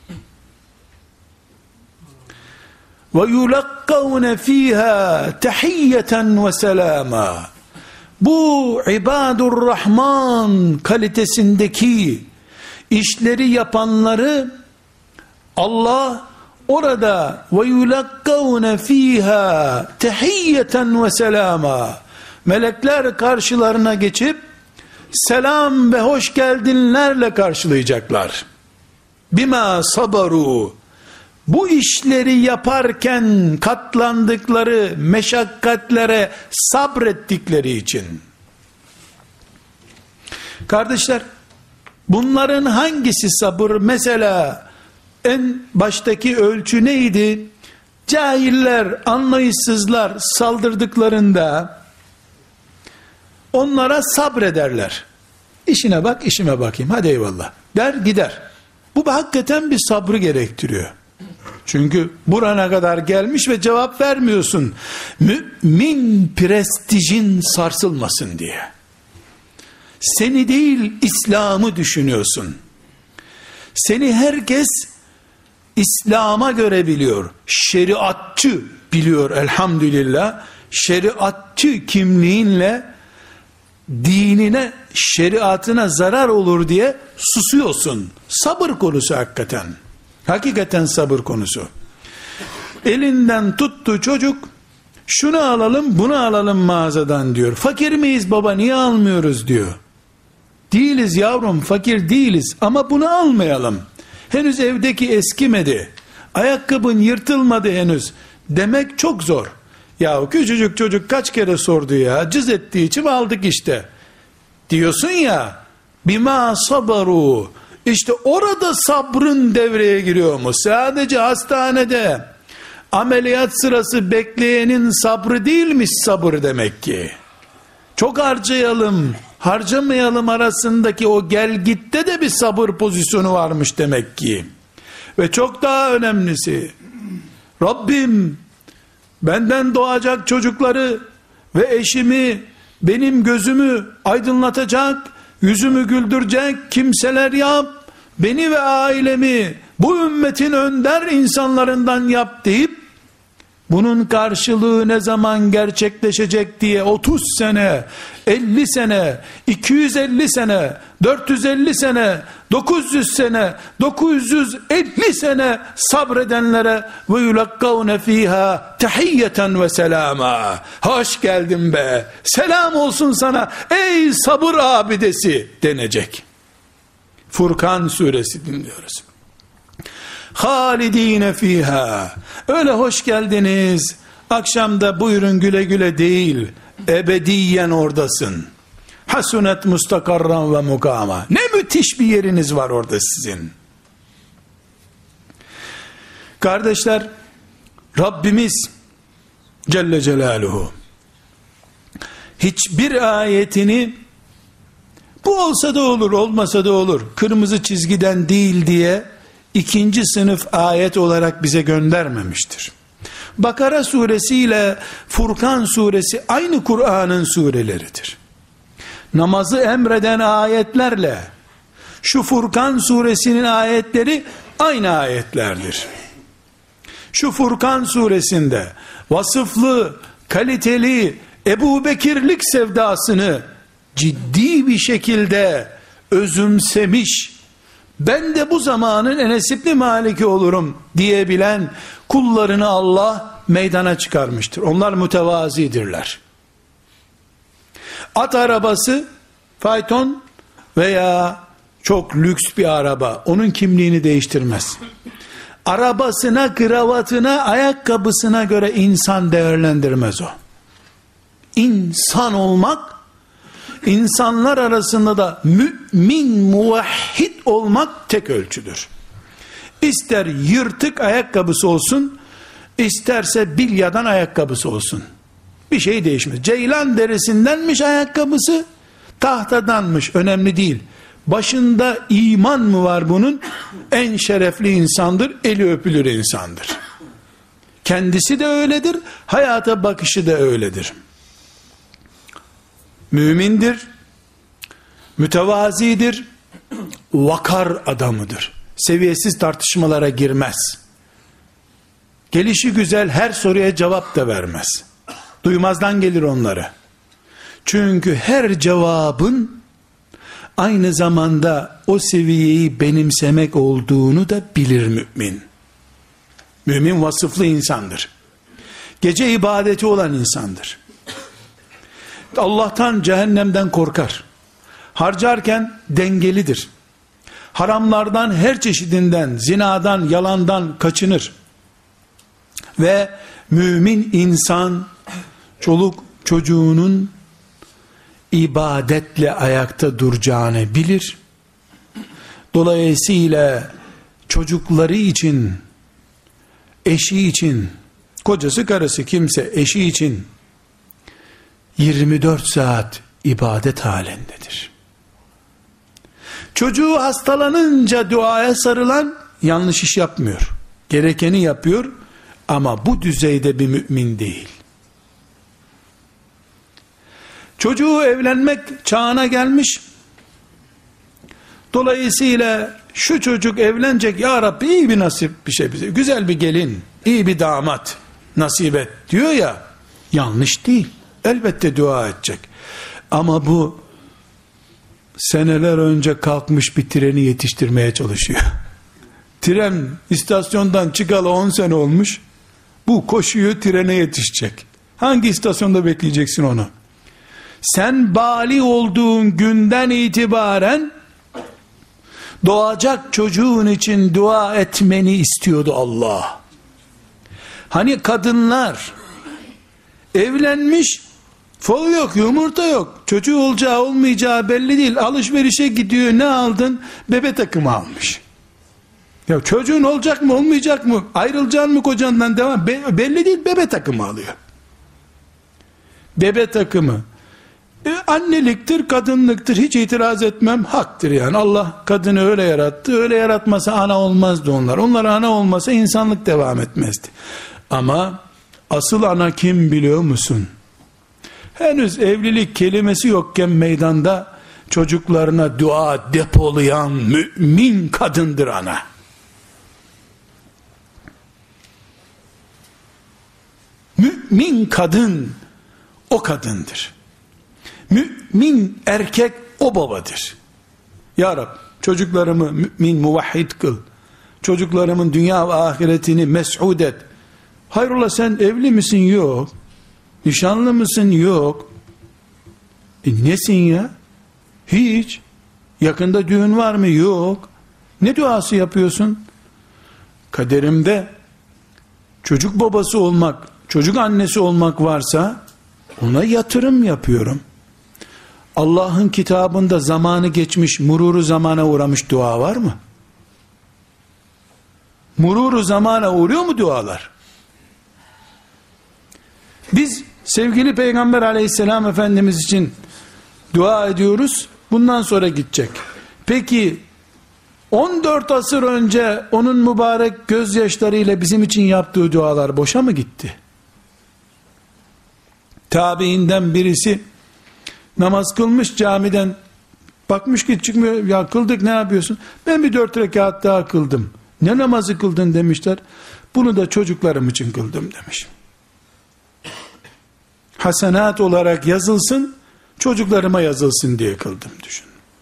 Ve yulakkavne fiha tahiyyeten ve selama. Bu ibadur rahman kalitesindeki işleri yapanları Allah orada ve yulakkavne fiha tahiyyeten ve selama, melekler karşılarına geçip selam ve hoş geldinlerle karşılayacaklar. Bima sabaru, bu işleri yaparken katlandıkları meşakkatlere sabrettikleri için. Kardeşler, bunların hangisi sabır? Mesela en baştaki ölçü neydi? Cahiller, anlayışsızlar saldırdıklarında onlara sabrederler. İşine bak, işime bakayım, hadi eyvallah der gider. Bu hakikaten bir sabrı gerektiriyor. Çünkü burana kadar gelmiş ve cevap vermiyorsun. Mümin prestijin sarsılmasın diye. Seni değil, İslam'ı düşünüyorsun. Seni herkes İslam'a göre biliyor. Şeriatçı biliyor elhamdülillah. Şeriatçı kimliğinle dinine, şeriatına zarar olur diye susuyorsun. Sabır konusu hakikaten. Hakikaten sabır konusu. Elinden tuttu çocuk, şunu alalım, bunu alalım mağazadan diyor. Fakir miyiz baba, niye almıyoruz diyor. Değiliz yavrum, fakir değiliz ama bunu almayalım. Henüz evdeki eskimedi. Ayakkabın yırtılmadı henüz. Demek çok zor. Ya küçücük çocuk kaç kere sordu ya, cız ettiği için aldık işte. Diyorsun ya, bima sabaru. İşte orada sabrın devreye giriyor mu? Sadece hastanede ameliyat sırası bekleyenin sabrı değilmiş sabır demek ki. Çok harcayalım, harcamayalım arasındaki o gel gitte de bir sabır pozisyonu varmış demek ki. Ve çok daha önemlisi, Rabbim benden doğacak çocukları ve eşimi, benim gözümü aydınlatacak, yüzümü güldürecek kimseler yap, beni ve ailemi bu ümmetin önder insanlarından yap deyip, bunun karşılığı ne zaman gerçekleşecek diye 30 sene, 50 sene, 250 sene, 450 sene, 900 sene, 950 sene sabredenlere ve yulakkavne fiha tahiyyeten ve selama. Hoş geldin be, selam olsun sana ey sabır abidesi denecek. Furkan suresi dinliyoruz. Halidine fiha, öyle hoş geldiniz, akşamda buyurun güle güle değil, ebediyen oradasın. Hasunet mustakarran ve mukama, ne müthiş bir yeriniz var orada sizin. Kardeşler, Rabbimiz Celle Celaluhu hiçbir ayetini bu olsa da olur, olmasa da olur, kırmızı çizgiden değil diye ikinci sınıf ayet olarak bize göndermemiştir. Bakara suresi ile Furkan suresi aynı Kur'an'ın sureleridir. Namazı emreden ayetlerle şu Furkan suresinin ayetleri aynı ayetlerdir. Şu Furkan suresinde vasıflı, kaliteli Ebu Bekirlik sevdasını ciddi bir şekilde özümsemiş, ben de bu zamanın Enes İbni Malik'i olurum diyebilen kullarını Allah meydana çıkarmıştır. Onlar mütevazidirler. At arabası, fayton veya çok lüks bir araba onun kimliğini değiştirmez. Arabasına, kravatına, ayakkabısına göre insan değerlendirmez o. İnsan olmak, insanlar arasında da mümin, muvahhid olmak tek ölçüdür. İster yırtık ayakkabısı olsun, isterse bilyadan ayakkabısı olsun. Bir şey değişmez. Ceylan derisindenmiş ayakkabısı, tahtadanmış, önemli değil. Başında iman mı var bunun? En şerefli insandır, eli öpülür insandır. Kendisi de öyledir, hayata bakışı da öyledir. Mümindir, mütevazidir, vakar adamıdır. Seviyesiz tartışmalara girmez. Gelişi güzel, her soruya cevap da vermez. Duymazdan gelir onları. Çünkü her cevabın aynı zamanda o seviyeyi benimsemek olduğunu da bilir mümin. Mümin vasıflı insandır. Gece ibadeti olan insandır. Allah'tan, cehennemden korkar. Harcarken dengelidir. Haramlardan, her çeşidinden, zinadan, yalandan kaçınır. Ve mümin insan, çoluk çocuğunun ibadetle ayakta duracağını bilir. Dolayısıyla çocukları için, eşi için, kocası karısı kimse eşi için 24 saat ibadet halindedir. Çocuğu hastalanınca duaya sarılan yanlış iş yapmıyor. Gerekeni yapıyor ama bu düzeyde bir mümin değil. Çocuğu evlenmek çağına gelmiş. Dolayısıyla şu çocuk evlenecek, ya Rabbi iyi bir nasip bir şey bize, güzel bir gelin, iyi bir damat nasip et diyor ya, yanlış değil. Elbette dua edecek. Ama bu seneler önce kalkmış bir treni yetiştirmeye çalışıyor. Tren istasyondan çıkalı 10 sene olmuş. Bu koşuyor, trene yetişecek. Hangi istasyonda bekleyeceksin onu? Sen bali olduğun günden itibaren doğacak çocuğun için dua etmeni istiyordu Allah. Hani kadınlar evlenmiş, fol yok, yumurta yok, çocuğu olacağı olmayacağı belli değil, alışverişe gidiyor, ne aldın? Bebe takımı almış. Ya çocuğun olacak mı olmayacak mı, ayrılacaksın mı kocandan, devam belli değil, bebe takımı alıyor. Bebe takımı anneliktir, kadınlıktır, hiç itiraz etmem, haktır yani. Allah kadını öyle yarattı, öyle yaratmasa ana olmazdı onlar. Onlar ana olmasa insanlık devam etmezdi. Ama asıl ana kim biliyor musun? Henüz evlilik kelimesi yokken meydanda çocuklarına dua depolayan mümin kadındır ana. Mümin kadın o kadındır. Mümin erkek o babadır. Ya Rab, çocuklarımı mümin muvahhid kıl. Çocuklarımın dünya ve ahiretini mes'ud et. Hayrola sen evli misin? Yok. Nişanlı mısın? Yok. Nesin ya? Hiç. Yakında düğün var mı? Yok. Ne duası yapıyorsun? Kaderimde çocuk babası olmak, çocuk annesi olmak varsa ona yatırım yapıyorum. Allah'ın kitabında zamanı geçmiş, mururu zamana uğramış dua var mı? Mururu zamana uğruyor mu dualar? Biz sevgili Peygamber aleyhisselam Efendimiz için dua ediyoruz, bundan sonra gidecek. Peki 14 asır önce onun mübarek gözyaşlarıyla bizim için yaptığı dualar boşa mı gitti? Tabiinden birisi namaz kılmış, camiden bakmış ki çıkmıyor, ya kıldık, ne yapıyorsun? Ben bir 4 rekat daha kıldım. Ne namazı kıldın demişler. Bunu da çocuklarım için kıldım demiş. Hasenat olarak yazılsın, çocuklarıma yazılsın diye kıldım, düşün.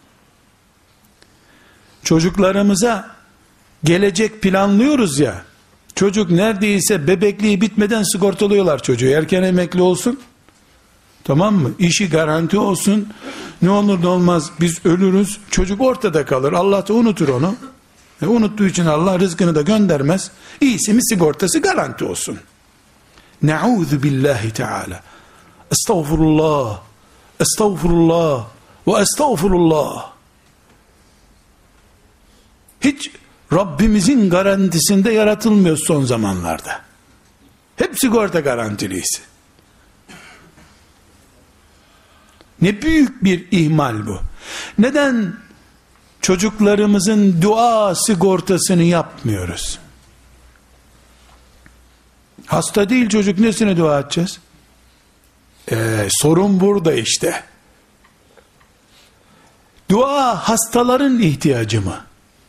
Çocuklarımıza gelecek planlıyoruz ya, çocuk neredeyse bebekliği bitmeden sigortalıyorlar çocuğu, erken emekli olsun, tamam mı? İşi garanti olsun, ne olur ne olmaz biz ölürüz, çocuk ortada kalır, Allah da unutur onu. Unuttuğu için Allah rızkını da göndermez. İyisi mi sigortası garanti olsun. Ne'ûzu billahi teâlâ. Estağfurullah, estağfurullah ve estağfurullah. Hiç Rabbimizin garantisinde yaratılmıyor son zamanlarda. Hep sigorta garantiliyiz. Ne büyük bir ihmal bu. Neden çocuklarımızın dua sigortasını yapmıyoruz? Hasta değil çocuk, nesine dua edeceğiz? Sorun burada işte. Dua hastaların ihtiyacı mı?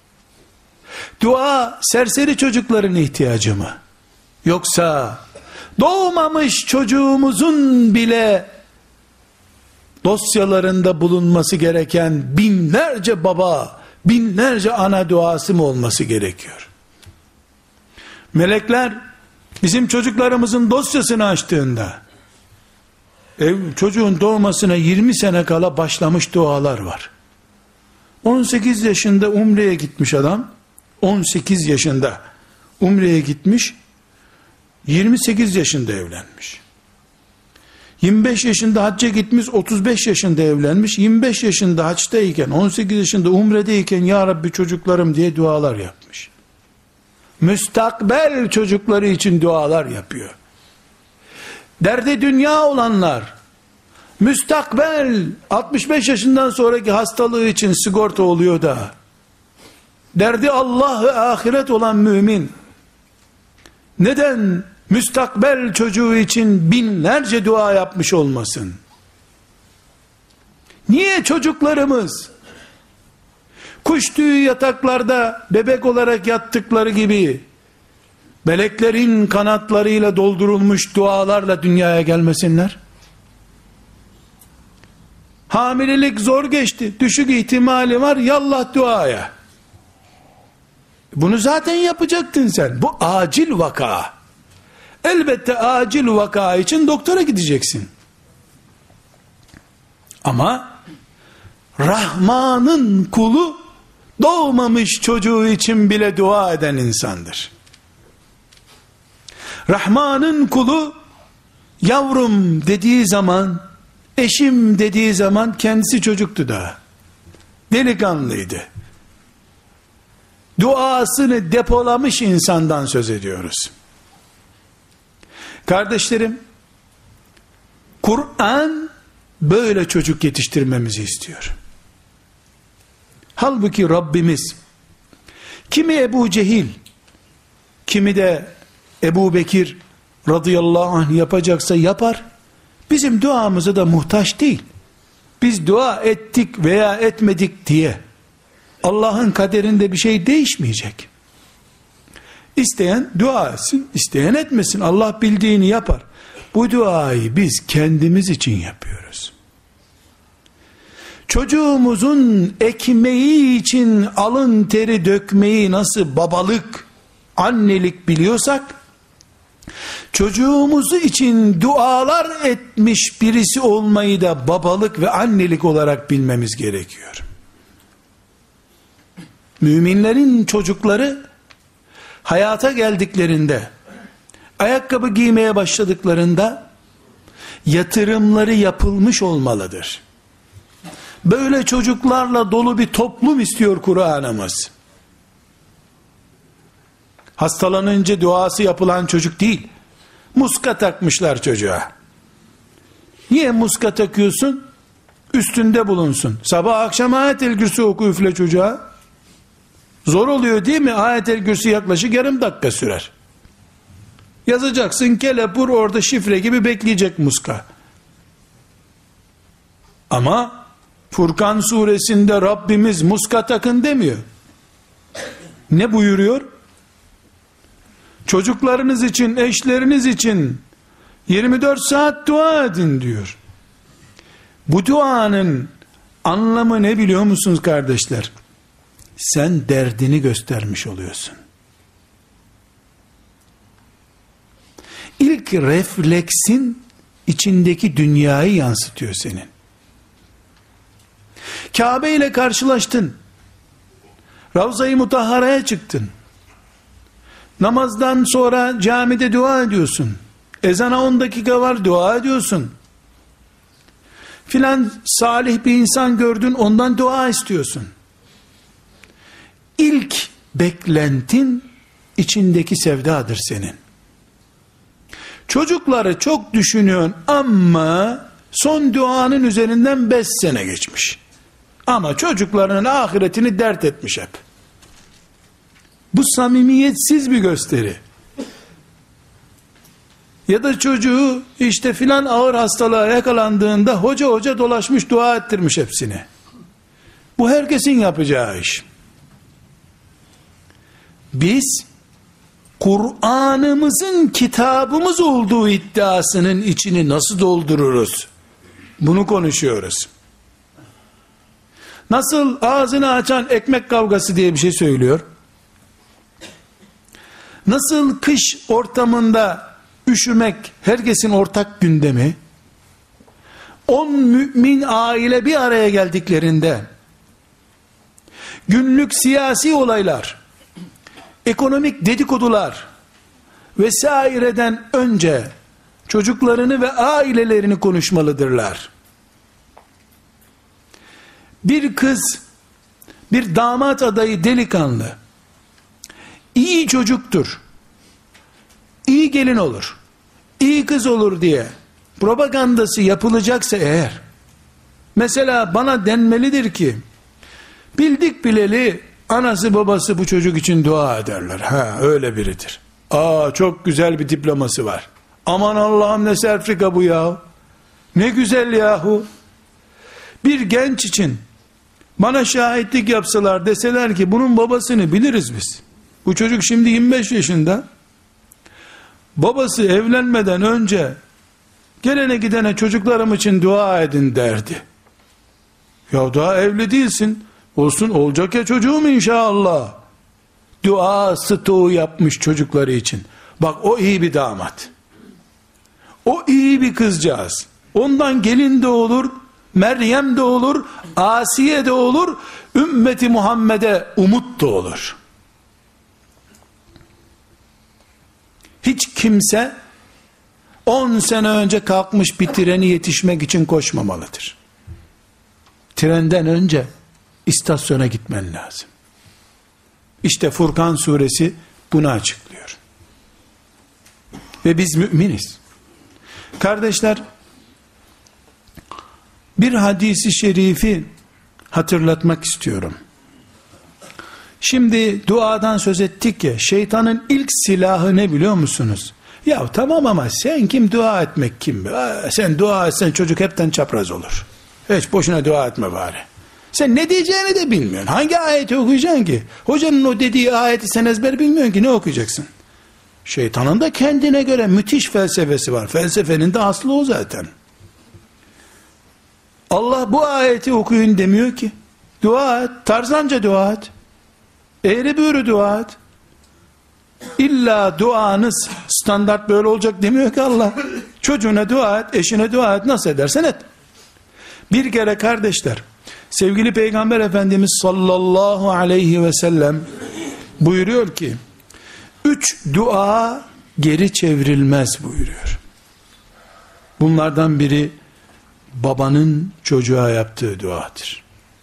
Dua serseri çocukların ihtiyacı mı? Yoksa doğmamış çocuğumuzun bile dosyalarında bulunması gereken binlerce baba, binlerce ana duası mı olması gerekiyor? Melekler bizim çocuklarımızın dosyasını açtığında çocuğun doğmasına 20 sene kala başlamış dualar var. 18 yaşında umreye gitmiş adam, 18 yaşında umreye gitmiş, 28 yaşında evlenmiş. 25 yaşında hacca gitmiş, 35 yaşında evlenmiş. 25 yaşında haçtayken, 18 yaşında umredeyken ya Rabbi çocuklarım diye dualar yapmış. Müstakbel çocukları için dualar yapıyor. Derdi dünya olanlar, müstakbel 65 yaşından sonraki hastalığı için sigorta oluyor da, derdi Allah ve ahiret olan mümin, neden müstakbel çocuğu için binlerce dua yapmış olmasın? Niye çocuklarımız kuş tüyü yataklarda bebek olarak yattıkları gibi meleklerin kanatlarıyla doldurulmuş dualarla dünyaya gelmesinler? Hamilelik zor geçti, düşük ihtimali var, yallah duaya. Bunu zaten yapacaktın sen. Bu acil vaka. Elbette acil vaka için doktora gideceksin. Ama Rahman'ın kulu doğmamış çocuğu için bile dua eden insandır. Rahman'ın kulu yavrum dediği zaman, eşim dediği zaman kendisi çocuktu daha. Delikanlıydı. Duasını depolamış insandan söz ediyoruz. Kardeşlerim, Kur'an böyle çocuk yetiştirmemizi istiyor. Halbuki Rabbimiz kimi Ebu Cehil, kimi de Ebu Bekir radıyallahu anh yapacaksa yapar. Bizim duamıza da muhtaç değil. Biz dua ettik veya etmedik diye Allah'ın kaderinde bir şey değişmeyecek. İsteyen dua etsin, isteyen etmesin. Allah bildiğini yapar. Bu duayı biz kendimiz için yapıyoruz. Çocuğumuzun ekmeği için alın teri dökmeyi nasıl babalık, annelik biliyorsak, çocuğumuzu için dualar etmiş birisi olmayı da babalık ve annelik olarak bilmemiz gerekiyor. Müminlerin çocukları hayata geldiklerinde, ayakkabı giymeye başladıklarında yatırımları yapılmış olmalıdır. Böyle çocuklarla dolu bir toplum istiyor Kur'an'ımız. Hastalanınca duası yapılan çocuk değil. Muska takmışlar çocuğa. Niye muska takıyorsun? Üstünde bulunsun. Sabah akşam Ayet-el Kürsü oku üfle çocuğa. Zor oluyor değil mi? Ayet-el Kürsü yaklaşık yarım dakika sürer. Yazacaksın kelepur, orada şifre gibi bekleyecek muska. Ama Furkan suresinde Rabbimiz muska takın demiyor. Ne buyuruyor? Çocuklarınız için, eşleriniz için 24 saat dua edin diyor. Bu duanın anlamı ne biliyor musunuz kardeşler? Sen derdini göstermiş oluyorsun. İlk refleksin içindeki dünyayı yansıtıyor senin. Kabe ile karşılaştın. Ravza-i Mutahhara'ya çıktın. Namazdan sonra camide dua ediyorsun. Ezana 10 dakika var, dua ediyorsun. Filan salih bir insan gördün, ondan dua istiyorsun. İlk beklentin içindeki sevdadır senin. Çocukları çok düşünüyorsun ama son duanın üzerinden 5 sene geçmiş. Ama çocuklarının ahiretini dert etmiş hep. Bu samimiyetsiz bir gösteri. Ya da çocuğu işte filan ağır hastalığa yakalandığında hoca dolaşmış, dua ettirmiş hepsini. Bu herkesin yapacağı iş. Biz Kur'an'ımızın kitabımız olduğu iddiasının içini nasıl doldururuz? Bunu konuşuyoruz. Nasıl ağzını açan ekmek kavgası diye bir şey söylüyor? Nasıl kış ortamında üşümek herkesin ortak gündemi? 10 mümin aile bir araya geldiklerinde günlük siyasi olaylar, ekonomik dedikodular vesaireden önce çocuklarını ve ailelerini konuşmalıdırlar. Bir kız, bir damat adayı delikanlı, iyi çocuktur, iyi gelin olur, iyi kız olur diye propagandası yapılacaksa eğer, mesela bana denmelidir ki, bildik bileli anası babası bu çocuk için dua ederler. Ha, öyle biridir. Çok güzel bir diploması var. Aman Allah'ım ne serfrika bu ya. Ne güzel yahu. Bir genç için bana şahitlik yapsalar, deseler ki bunun babasını biliriz biz. Bu çocuk şimdi 25 yaşında. Babası evlenmeden önce gelene gidene çocuklarım için dua edin derdi. Ya daha evli değilsin. Olsun, olacak ya çocuğum inşallah. Dua stoğu yapmış çocukları için. Bak, o iyi bir damat. O iyi bir kızcağız. Ondan gelin de olur, Meryem de olur, Asiye de olur, ümmeti Muhammed'e umut da olur. Hiç kimse 10 sene önce kalkmış bir treni yetişmek için koşmamalıdır. Trenden önce istasyona gitmen lazım. İşte Furkan suresi bunu açıklıyor. Ve biz müminiz. Kardeşler, bir hadisi şerifi hatırlatmak istiyorum. Şimdi duadan söz ettik ya, şeytanın ilk silahı ne biliyor musunuz? Ya tamam ama sen kim, dua etmek kim? Sen dua etsen çocuk hepten çapraz olur. Hiç boşuna dua etme bari. Sen ne diyeceğini de bilmiyorsun. Hangi ayeti okuyacaksın ki? Hocanın o dediği ayeti sen ezber bilmiyorsun ki, ne okuyacaksın? Şeytanın da kendine göre müthiş felsefesi var. Felsefenin de aslı o zaten. Allah bu ayeti okuyun demiyor ki. Dua et, tarzanca dua et. Eğri büğrü dua et. İlla duanız standart böyle olacak demiyor ki Allah. Çocuğuna dua et, eşine dua et, nasıl edersen et. Bir kere kardeşler, sevgili Peygamber Efendimiz sallallahu aleyhi ve sellem buyuruyor ki, 3 dua geri çevrilmez buyuruyor. Bunlardan biri babanın çocuğa yaptığı duadır.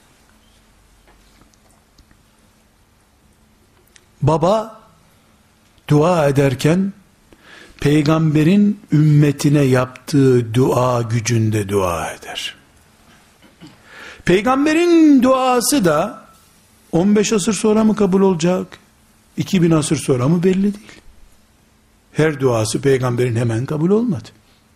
Baba dua ederken peygamberin ümmetine yaptığı dua gücünde dua eder. Peygamberin duası da 15 asır sonra mı kabul olacak, 2000 asır sonra mı belli değil. Her duası peygamberin hemen kabul olmadı.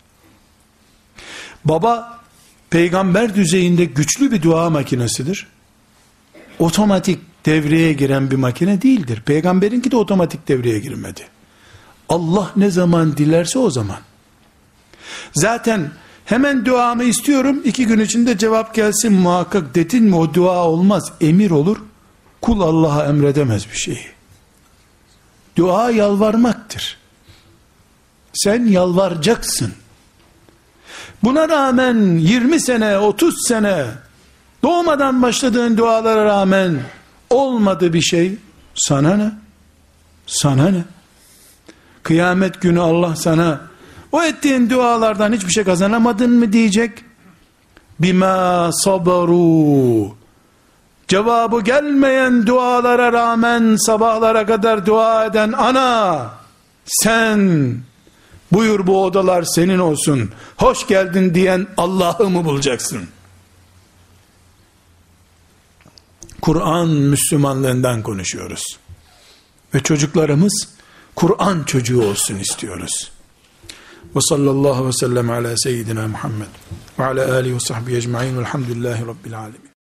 Baba peygamber düzeyinde güçlü bir dua makinesidir. Otomatik devreye giren bir makine değildir. Peygamberinki de otomatik devreye girmedi. Allah ne zaman dilerse o zaman. Zaten hemen duamı istiyorum, 2 gün içinde cevap gelsin muhakkak dedin mi, o dua olmaz, emir olur. Kul Allah'a emredemez bir şeyi. Dua yalvarmaktır. Sen yalvaracaksın. Buna rağmen 20 sene, 30 sene doğmadan başladığın dualara rağmen olmadı bir şey, sana ne? Sana ne? Kıyamet günü Allah sana o ettiğin dualardan hiçbir şey kazanamadın mı diyecek. Bima sabaru, cevabı gelmeyen dualara rağmen sabahlara kadar dua eden ana, sen buyur bu odalar senin olsun, hoş geldin diyen Allah'ı mı bulacaksın? Kur'an Müslümanlığından konuşuyoruz. Ve çocuklarımız Kur'an çocuğu olsun istiyoruz. Ve sallallahu ve sellem ala seyyidina Muhammed ve ala alihi ve sahbihi ecma'in velhamdülillahi rabbil alemin.